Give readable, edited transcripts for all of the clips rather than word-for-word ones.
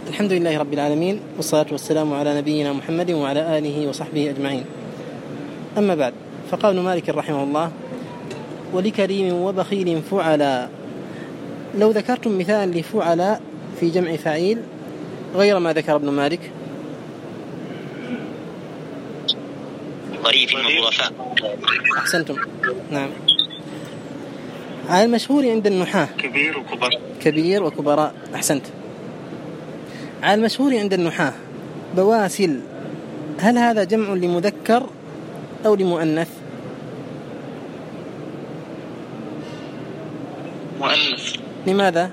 الحمد لله رب العالمين، والصلاة والسلام على نبينا محمد وعلى آله وصحبه أجمعين. أما بعد، فقال ابن مالك رحمه الله: ولكريم وبخيل فعلا. لو ذكرتم مثالا لفعلا في جمع فعيل غير ما ذكر ابن مالك. ظريف وظرفاء. أحسنتم، نعم. على المشهور عند النحاة كبير وكبراء. أحسنت. على المشهور عند النحاة بواسل، هل هذا جمع لمذكر أو لمؤنث؟ مؤنث. لماذا؟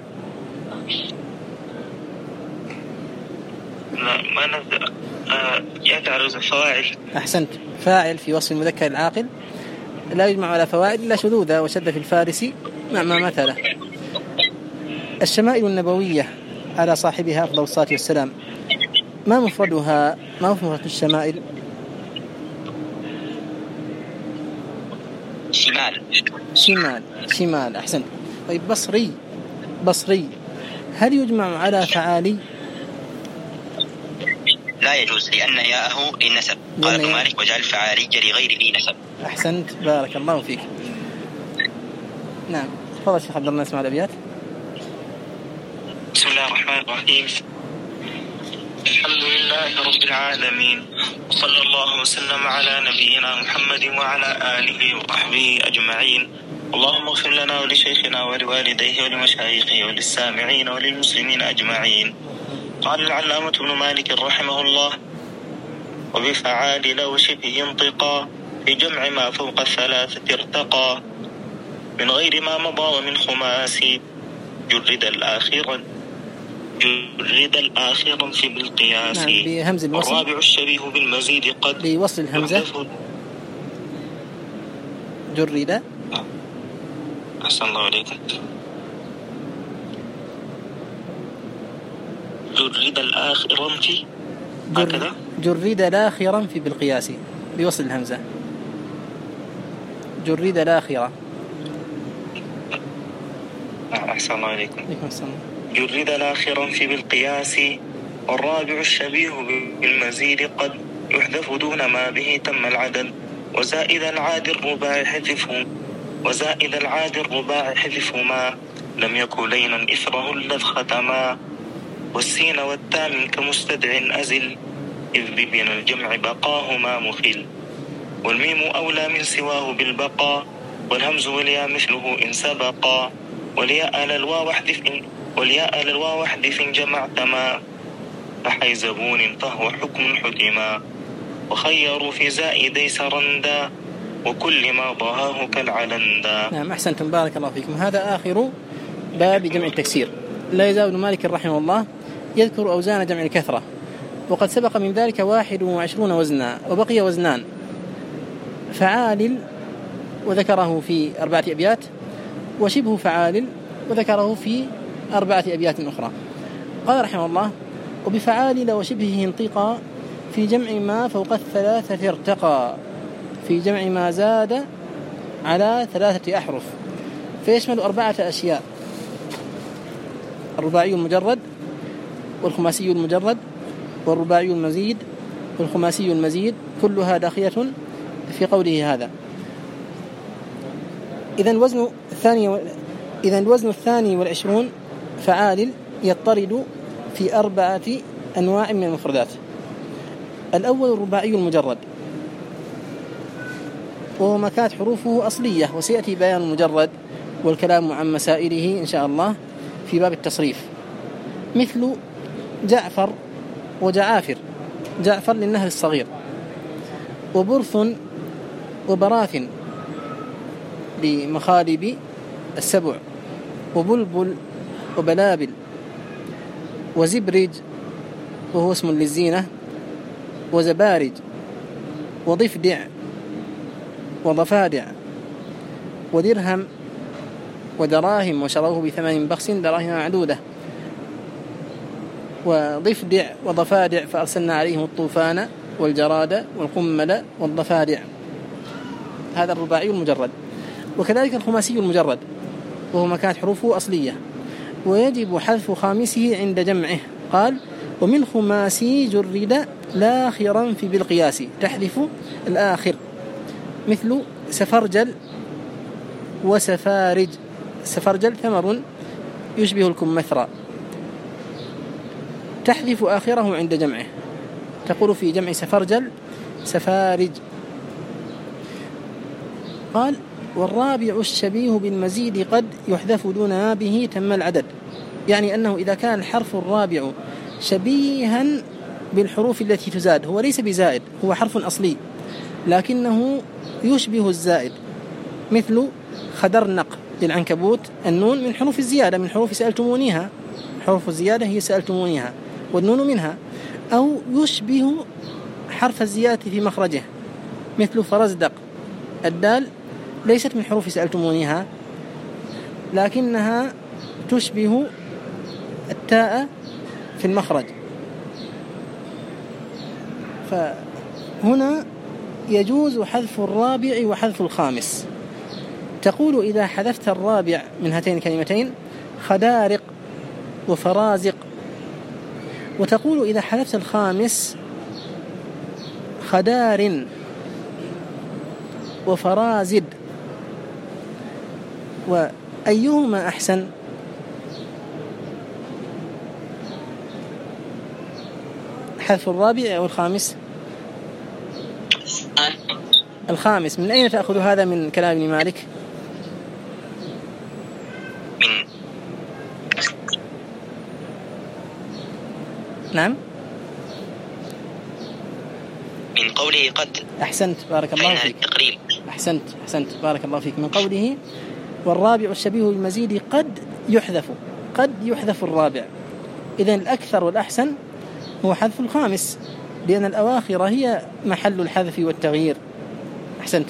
يتعرض الفواعل. أحسنت. فاعل في وصف المذكر العاقل لا يجمع على فوائد إلا شذوذا وشد في الفارس مع ما مثله. الشمائل النبوية على صاحبها أفضل الصلاة والسلام، ما مفردها؟ ما هو مفرد الشمائل؟ شمال. أحسنت. طيب بصري هل يجمع على فعالي؟ لا يجوز، لأن ياءه للنسب. قال ابن مالك: وجعل فعالي لغير ذي نسب. أحسنت، بارك الله فيك. نعم، تفضل شيخ عبد الله، نسمع الأبيات. بسم الله الرحمن الرحيم. الحمد لله رب العالمين، وصلى الله وسلم على نبينا محمد وعلى آله وصحبه أجمعين. اللهم اغفر لنا ولشيخنا ولوالديه ولمشايخه وللسامعين وللمسلمين أجمعين. قال العلامة ابن مالك رحمه الله: وبفعال لو شبه انطقا في جمع ما فوق الثلاثة ارتقى من غير ما مضى ومن خماسي جرد الآخر في بالقياس. نعم، بهمز الوصل. الرابع الشبيه بالمزيد قد بوصل الهمزة جرد. أحسن الله عليكم. جرد الآخر في هكذا. جرد الآخرا في بالقياس بوصل الهمزة. جرد الآخرة. أحسن الله عليكم. جرد الآخرا في بالقياس. والرابع الشبيه بالمزيد قد يحذف دون ما به تم العدد. وزائد العاد الرباع حذفهما لم يكن لينا إثره الذ ختما. والسين والتام كمستدع أزل إذ بين الجمع بقاهما مخل. والميم أولى من سواه بالبقاء. والهمز والياء مثله إن سبقا. والياء للواو احذف جمعتما. فحيزبون فهو حكم حكما. وخيروا في زائدي سرندا وكل ما ضاهاه كالعلندا. نعم، أحسنتم، بارك الله فيكم. هذا آخر باب جمع التكسير. لا يزال ابن مالك رحمه الله يذكر أوزان جمع الكثرة، وقد سبق من ذلك 21 وزنا، وبقي وزنان: فعال وذكره في 4 أبيات، وشبه فعال وذكره في 4 أبيات أخرى. قال رحمه الله: وبفعال وشبهه انطقا في جمع ما فوق 3 ارتقى في جمع ما زاد على 3 أحرف، فيشمل 4 أشياء: الرباعي المجرد، والخماسي المجرد، والرباعي المزيد، والخماسي المزيد، كلها داخلة في قوله هذا. إذا الوزن الثاني والعشرون فعال يضطرد في 4 أنواع من المفردات. الأول الرباعي المجرد، وهو ما كانت حروفه أصلية، وسيأتي بيان المجرد والكلام عن مسائله إن شاء الله في باب التصريف، مثل جعفر وجعافر. جعفر للنهر الصغير، وبرث وبراث لمخالب السبع، وبلبل وبلابل، وزبرج وهو اسم للزينة، وزبارج، وضفدع وضفادع، ودرهم ودراهم وشروه ب8 بخس دراهم معدودة، وضفدع وضفادع فأرسلنا عليهم الطوفان والجراد والقمل والضفادع. هذا الرباعي المجرد. وكذلك الخماسي المجرد، وهو ما كانت حروفه أصلية، ويجب حذف خامسه عند جمعه. قال: ومن خماسي جرد لاخرا في بالقياس، تحذف الآخر، مثل سفرجل وسفارج. سفرجل ثمر يشبه الكمثرى، تحذف آخره عند جمعه، تقول في جمع سفرجل سفارج. قال: والرابع الشبيه بالمزيد قد يحذف دون به تم العدد، يعني أنه إذا كان الحرف الرابع شبيها بالحروف التي تزاد، هو ليس بزائد، هو حرف أصلي لكنه يشبه الزائد، مثل خدرنق للعنكبوت، النون من حروف الزيادة، من حروف سألتمونيها، حروف الزيادة هي سألتمونيها والنون منها، أو يشبه حرف الزيادة في مخرجه، مثل فرزدق، الدال ليست من حروف سألتمونيها لكنها تشبه التاء في المخرج. فهنا يجوز حذف الرابع وحذف الخامس. تقول إذا حذفت الرابع من هاتين الكلمتين خدارق وفرازق، وتقول إذا حذفت الخامس خدار وفرازد. وأيهما أحسن؟ حذف الرابع أو الخامس؟ الخامس. من أين تأخذ هذا؟ من كلام ابن مالك؟ نعم، من قوله قد. أحسنت، بارك الله فيك. أحسنت بارك الله فيك. من قوله والرابع الشبيه بالمزيد قد يحذف الرابع. إذن الأكثر والأحسن هو حذف الخامس، لأن الأواخر هي محل الحذف والتغيير. أحسنت.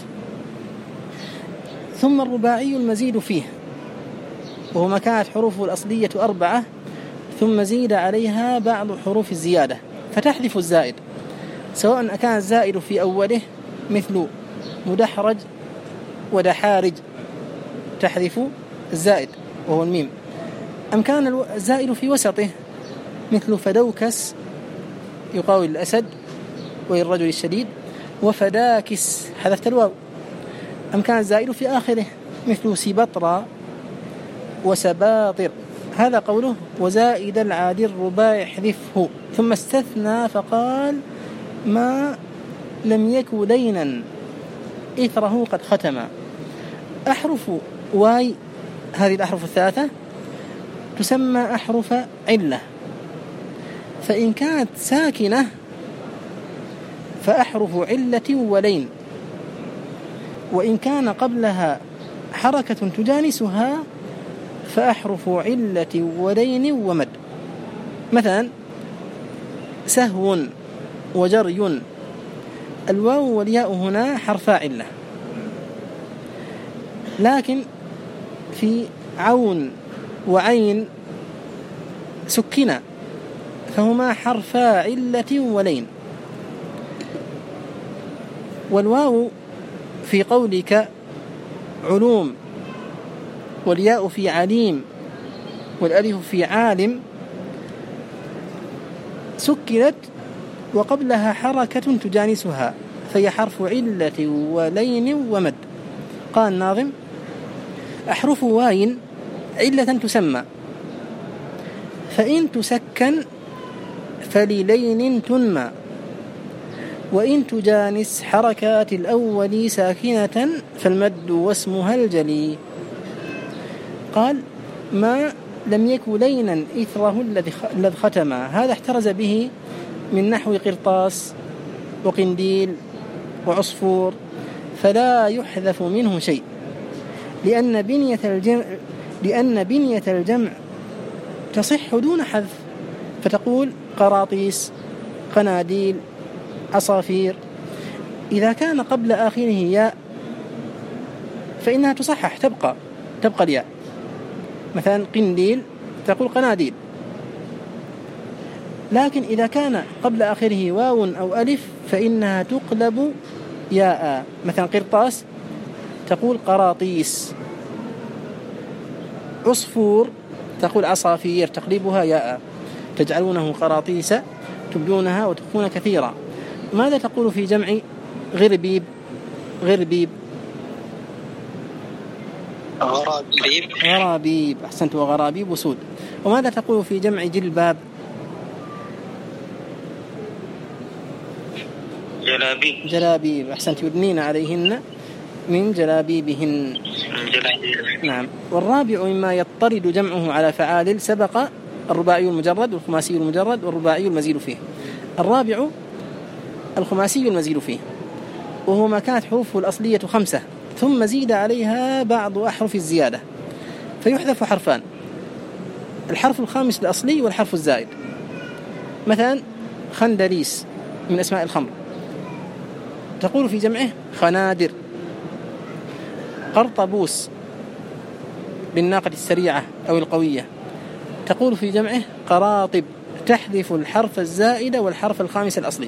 ثم الرباعي المزيد فيه، وهو ما كانت حروفه الأصلية 4 ثم زيد عليها بعض حروف الزيادة، فتحذف الزائد، سواء كان الزائد في أوله مثل مدحرج ودحارج، تحذف الزائد وهو الميم، أم كان الزائد في وسطه مثل فدوكس يقاوي الأسد والرجل الشديد، وفداكس حذفت الواو، أم كان الزائد في آخره مثل سبطرا وسباطر. هذا قوله وزائد العادي الرباعي احذفه. ثم استثنى فقال ما لم يك لينا إثره قد ختم. أحرف واي، هذه الأحرف الثلاثة تسمى أحرف علة، فإن كانت ساكنة فأحرف علة ولين، وإن كان قبلها حركة تجانسها فأحرف علة ولين ومد. مثلا سهو وجري، الواو والياء هنا حرفا علة، لكن في عون وعين سكنا فهما حرفا علة ولين. والواو في قولك علوم، والياء في عليم، والألف في عالم سكنت وقبلها حركة تجانسها فهي حرف علة ولين ومد. قال الناظم أحرف واين علة تسمى، فإن تسكن فللين تنمى، وإن تجانس حركات الأول ساكنة فالمد واسمها الجلي. قال ما لم يك لينا إثره الذي ختم، هذا احترز به من نحو قرطاس وقنديل وعصفور، فلا يحذف منه شيء، لأن بنية الجمع تصح دون حذف، فتقول قراطيس، قناديل، عصافير. إذا كان قبل آخره ياء فإنها تصحح، تبقى الياء، مثلا قنديل تقول قناديل. لكن إذا كان قبل آخره واو أو ألف فإنها تقلب ياء، مثلا قرطاس تقول قراطيس، عصفور تقول عصافير تقلبها ياء. تجعلونه قراطيس تبدونها وتخفون كثيرا. ماذا تقول في جمع غربيب؟ غربيب غرابيب، أحسنت، وغرابيب وسود. وماذا تقول في جمع جلباب؟ جلابيب. جلابيب، أحسنت، يدنين عليهن من جلابيبهن. نعم. والرابع مما يضطرد جمعه على فعال سبق الرباعي المجرد والخماسي المجرد والرباعي المزيد فيه. الرابع الخماسي المزيد فيه، وهو ما كانت حروفه الأصلية 5 ثم زيد عليها بعض أحرف الزيادة فيحذف حرفان، الحرف الخامس الأصلي والحرف الزائد. مثلا خندريس من أسماء الخمر، تقول في جمعه خنادر. قرطبوس بالناقة السريعة أو القوية، تقول في جمعه قراطب، تحذف الحرف الزائد والحرف الخامس الأصلي.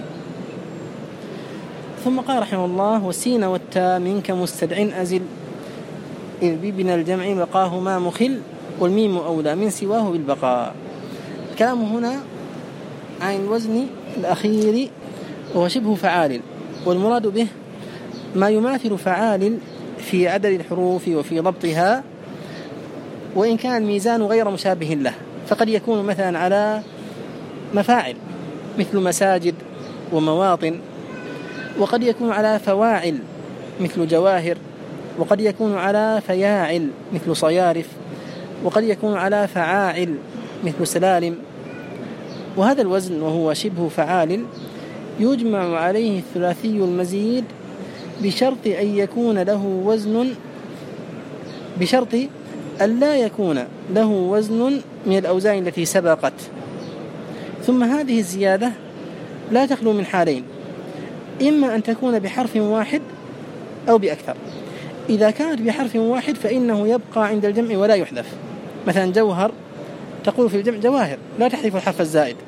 ثم قال رحمه الله: والسين والتاء منك مستدع أزل إذ ببن الجمع بقاهما مخل والميم أولى من سواه بالبقاء. الكلام هنا عن الوزن الأخير وهو شبه فعال، والمراد به ما يماثل فعال في عدد الحروف وفي ضبطها، وإن كان الميزان غير مشابه له، فقد يكون مثلا على مفاعل مثل مساجد ومواطن، وقد يكون على فواعل مثل جواهر، وقد يكون على فياعل مثل صيارف، وقد يكون على فعاعل مثل سلالم. وهذا الوزن وهو شبه فعال يجمع عليه الثلاثي المزيد بشرط أن يكون له وزن، بشرط أن لا يكون له وزن من الأوزان التي سبقت. ثم هذه الزيادة لا تخلو من حالين: إما أن تكون بحرف واحد أو بأكثر. إذا كانت بحرف واحد فإنه يبقى عند الجمع ولا يحذف. مثلا جوهر تقول في الجمع جواهر، لا تحذف الحرف الزائد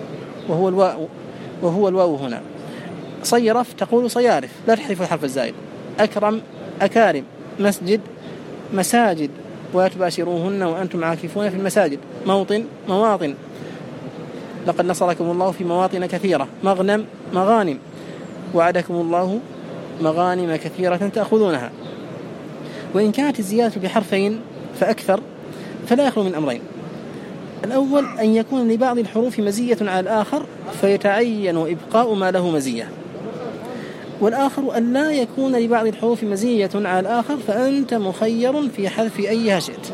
وهو الواو هنا. صيرف تقول صيارف، لا تحذف الحرف الزائد. أكرم أكارم. مسجد مساجد، ولا تباشروهن وأنتم عاكفون في المساجد. موطن مواطن، لقد نصركم الله في مواطن كثيرة. مغنم مغانم، وعدكم الله مغانم كثيرة تأخذونها. وإن كانت الزيادة بحرفين فأكثر فلا يخلو من أمرين: الأول أن يكون لبعض الحروف مزية على الآخر فيتعين إبقاء ما له مزية، والآخر أن لا يكون لبعض الحروف مزية على الآخر فأنت مخير في حذف أيها شئت.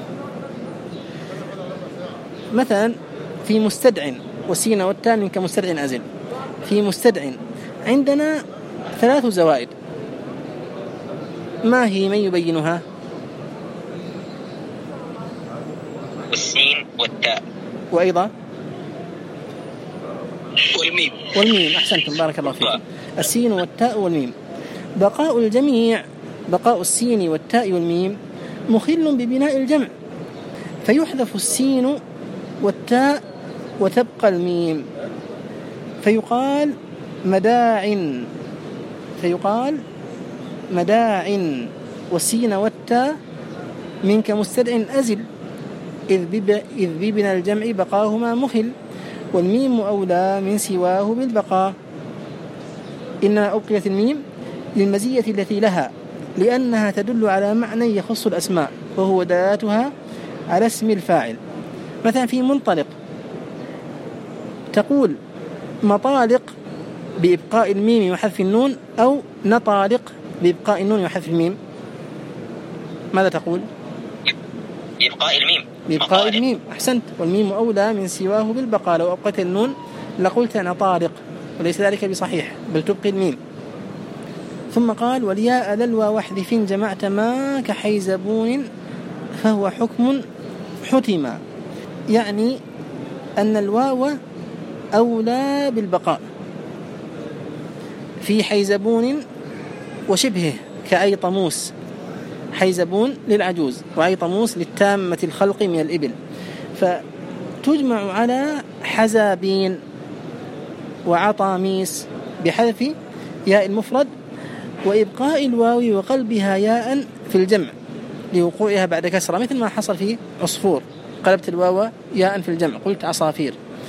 مثلا في مستدع والسين والتاء منك مستدع أزل. في مستدع عندنا 3 زوائد، ما هي؟ من يبينها؟ والسين والتاء، وأيضا والميم. أحسنتم، بارك الله فيكم. السين والتاء والميم. بقاء الجميع، بقاء السين والتاء والميم مخل ببناء الجمع، فيحذف السين والتاء وتبقى الميم، فيقال مداع، والسين والتاء منك مستدع أزل إذ ببن الجمع بقاهما مخل والميم أولى من سواه بالبقاء. إنما أبقيت الميم للمزية التي لها، لأنها تدل على معنى يخص الأسماء وهو دلالتها على اسم الفاعل. مثلا في منطلق تقول مطالق بإبقاء الميم وحذف النون، أو نطالق بإبقاء النون وحذف الميم. ماذا تقول؟ بإبقاء الميم. أحسنت، والميم أولى من سواه بالبقاء. لو أبقيت النون لقلت نطالق، وليس ذلك بصحيح، بل تبقي الميم. ثم قال: والياء للوا واحذف جمعت ما كحيزبون فهو حكم حتما، يعني أن الواو أولى بالبقاء في حيزبون وشبهه كأي طموس. حيزبون للعجوز وأي طموس للتامة الخلق من الإبل، فتجمع على حزابين وعطاميس بحذف ياء المفرد وإبقاء الواو وقلبها ياء في الجمع لوقوعها بعد كسرة، مثل ما حصل في عصفور، قلبت الواو ياء في الجمع قلت عصافير.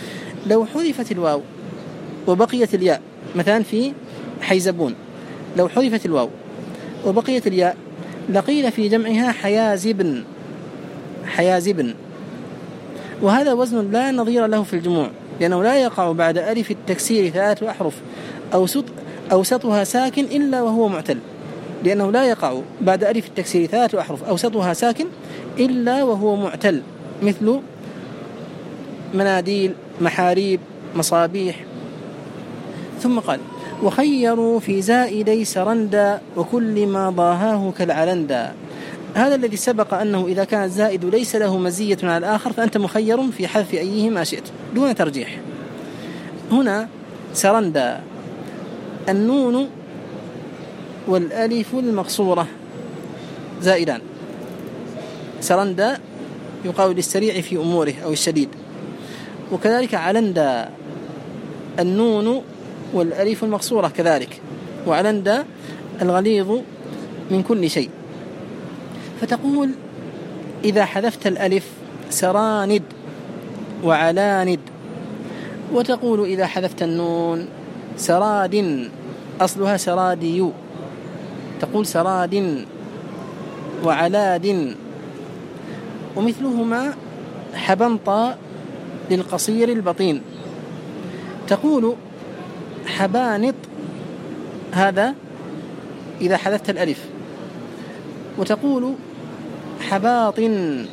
لو حذفت الواو وبقيت الياء، مثلا في حيزبون، لو حذفت الواو وبقيت الياء لقيل في جمعها حيازبن، حيازبن، وهذا وزن لا نظير له في الجموع، لأنه لا يقع بعد ألف التكسير 3 أحرف أوسطها ساكن إلا وهو معتل، لأنه لا يقع بعد ألف التكسير 3 أحرف أوسطها ساكن إلا وهو معتل، مثل مناديل، محاريب، مصابيح. ثم قال: وخيروا في زائدي سرندا وكل ما ضاهاه كالعلندا. هذا الذي سبق أنه إذا كان الزائد ليس له مزية على الآخر فأنت مخير في حذف أيهما شئت دون ترجيح. هنا سرندا النون والألف المقصورة زائدان، سرندا يقال للسريع في أموره أو الشديد، وكذلك علندا النون والألف المقصورة كذلك، وعلندا الغليظ من كل شيء. فتقول إذا حذفت الألف سراند وعلاند، وتقول إذا حذفت النون سراد، أصلها سرادي، تقول سراد وعلاد. ومثلهما حبنطا للقصير البطين، تقول حبانط، هذا إذا حذفت الألف، وتقول حباطن،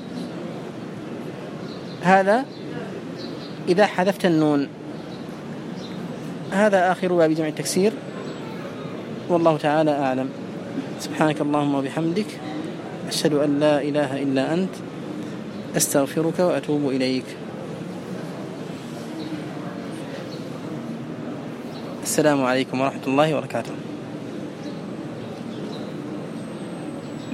هذا إذا حذفت النون. هذا آخر باب جمع التكسير، والله تعالى أعلم. سبحانك اللهم وبحمدك، أشهد أن لا إله إلا أنت، أستغفرك وأتوب إليك. السلام عليكم ورحمة الله وبركاته.